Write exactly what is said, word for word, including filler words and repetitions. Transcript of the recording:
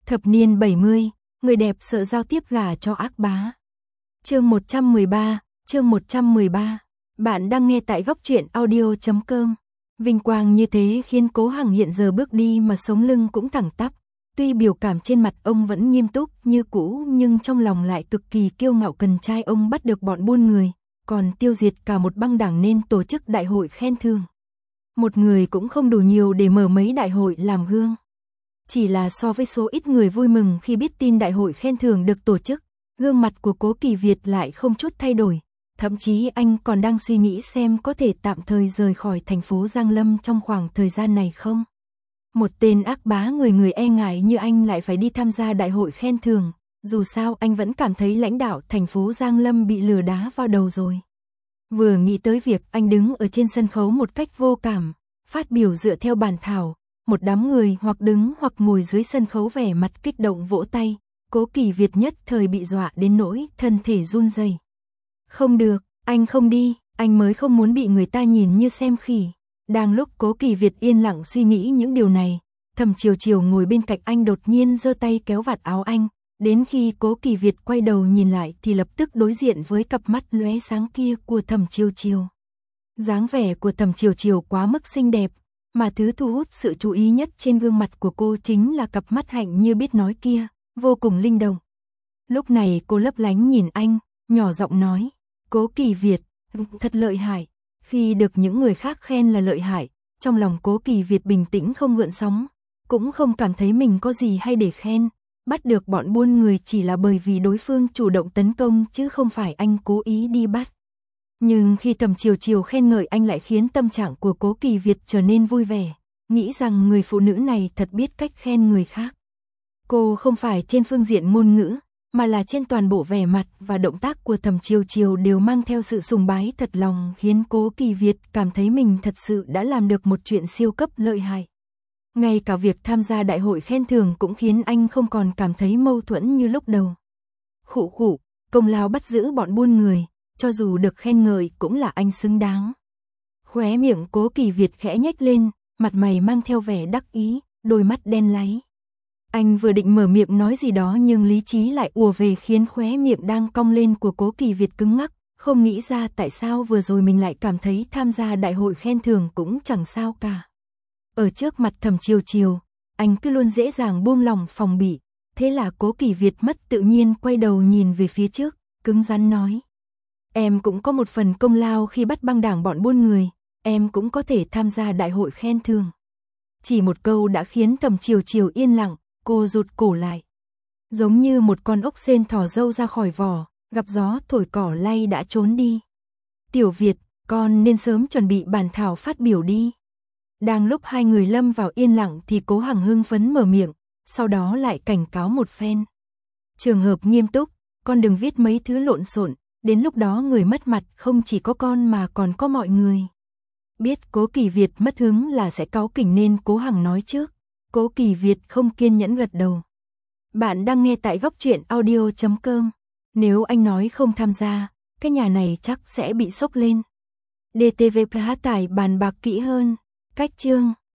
Thập niên bảy mươi, người đẹp sợ giao tiếp gả cho ác bá. Chương một trăm mười ba, chương một trăm mười ba. Bạn đang nghe tại góc truyện audio chấm com. Vinh quang như thế khiến Cố Hằng hiện giờ bước đi mà sống lưng cũng thẳng tắp. Tuy biểu cảm trên mặt ông vẫn nghiêm túc như cũ, nhưng trong lòng lại cực kỳ kiêu ngạo cần trai ông bắt được bọn buôn người, còn tiêu diệt cả một băng đảng nên tổ chức đại hội khen thưởng. Một người cũng không đủ nhiều để mở mấy đại hội làm gương. Chỉ là so với số ít người vui mừng khi biết tin đại hội khen thưởng được tổ chức, gương mặt của Cố Kỳ Việt lại không chút thay đổi. Thậm chí anh còn đang suy nghĩ xem có thể tạm thời rời khỏi thành phố Giang Lâm trong khoảng thời gian này không. Một tên ác bá người người e ngại như anh lại phải đi tham gia đại hội khen thưởng, dù sao anh vẫn cảm thấy lãnh đạo thành phố Giang Lâm bị lừa đá vào đầu rồi. Vừa nghĩ tới việc anh đứng ở trên sân khấu một cách vô cảm, phát biểu dựa theo bản thảo, một đám người hoặc đứng hoặc ngồi dưới sân khấu vẻ mặt kích động vỗ tay, Cố Kỳ Việt nhất thời bị dọa đến nỗi thân thể run rẩy. Không được, anh không đi, anh mới không muốn bị người ta nhìn như xem khỉ. Đang lúc Cố Kỳ Việt yên lặng suy nghĩ những điều này, Thẩm Chiều Chiều ngồi bên cạnh anh đột nhiên giơ tay kéo vạt áo anh, đến khi Cố Kỳ Việt quay đầu nhìn lại thì lập tức đối diện với cặp mắt lóe sáng kia của Thẩm Chiều Chiều. Dáng vẻ của Thẩm Chiều Chiều quá mức xinh đẹp, mà thứ thu hút sự chú ý nhất trên gương mặt của cô chính là cặp mắt hạnh như biết nói kia, vô cùng linh động. Lúc này cô lấp lánh nhìn anh, nhỏ giọng nói, Cố Kỳ Việt, thật lợi hại. Khi được những người khác khen là lợi hại, trong lòng Cố Kỳ Việt bình tĩnh không gợn sóng, cũng không cảm thấy mình có gì hay để khen. Bắt được bọn buôn người chỉ là bởi vì đối phương chủ động tấn công chứ không phải anh cố ý đi bắt. Nhưng khi Thẩm Chiều Chiều khen ngợi anh lại khiến tâm trạng của Cố Kỳ Việt trở nên vui vẻ, nghĩ rằng người phụ nữ này thật biết cách khen người khác. Cô không phải trên phương diện ngôn ngữ, mà là trên toàn bộ vẻ mặt và động tác của Thẩm Chiều Chiều đều mang theo sự sùng bái thật lòng, khiến Cố Kỳ Việt cảm thấy mình thật sự đã làm được một chuyện siêu cấp lợi hại. Ngay cả việc tham gia đại hội khen thưởng cũng khiến anh không còn cảm thấy mâu thuẫn như lúc đầu. Khụ khụ, công lao bắt giữ bọn buôn người, cho dù được khen ngợi cũng là anh xứng đáng. Khóe miệng Cố Kỳ Việt khẽ nhếch lên, mặt mày mang theo vẻ đắc ý, đôi mắt đen láy. Anh vừa định mở miệng nói gì đó nhưng lý trí lại ùa về khiến khóe miệng đang cong lên của Cố Kỳ Việt cứng ngắc, không nghĩ ra tại sao vừa rồi mình lại cảm thấy tham gia đại hội khen thưởng cũng chẳng sao cả. Ở trước mặt Thẩm Chiều Chiều, anh cứ luôn dễ dàng buông lòng phòng bị, thế là Cố Kỳ Việt mất tự nhiên quay đầu nhìn về phía trước, cứng rắn nói. Em cũng có một phần công lao khi bắt băng đảng bọn buôn người, em cũng có thể tham gia đại hội khen thưởng. Chỉ một câu đã khiến Thẩm Chiều Chiều yên lặng, cô rụt cổ lại. Giống như một con ốc sên thò râu ra khỏi vỏ, gặp gió thổi cỏ lay đã trốn đi. Tiểu Việt, con nên sớm chuẩn bị bản thảo phát biểu đi. Đang lúc hai người lâm vào yên lặng thì Cố Hằng hưng phấn mở miệng, sau đó lại cảnh cáo một phen. Trường hợp nghiêm túc, con đừng viết mấy thứ lộn xộn, đến lúc đó người mất mặt không chỉ có con mà còn có mọi người. Biết Cố Kỳ Việt mất hứng là sẽ cáu kỉnh nên Cố Hằng nói trước. Cố Kỳ Việt không kiên nhẫn gật đầu. Bạn đang nghe tại góc truyện audio chấm com. Nếu anh nói không tham gia, cái nhà này chắc sẽ bị sốc lên. đê tê vê pê hát tải bàn bạc kỹ hơn. Cách chương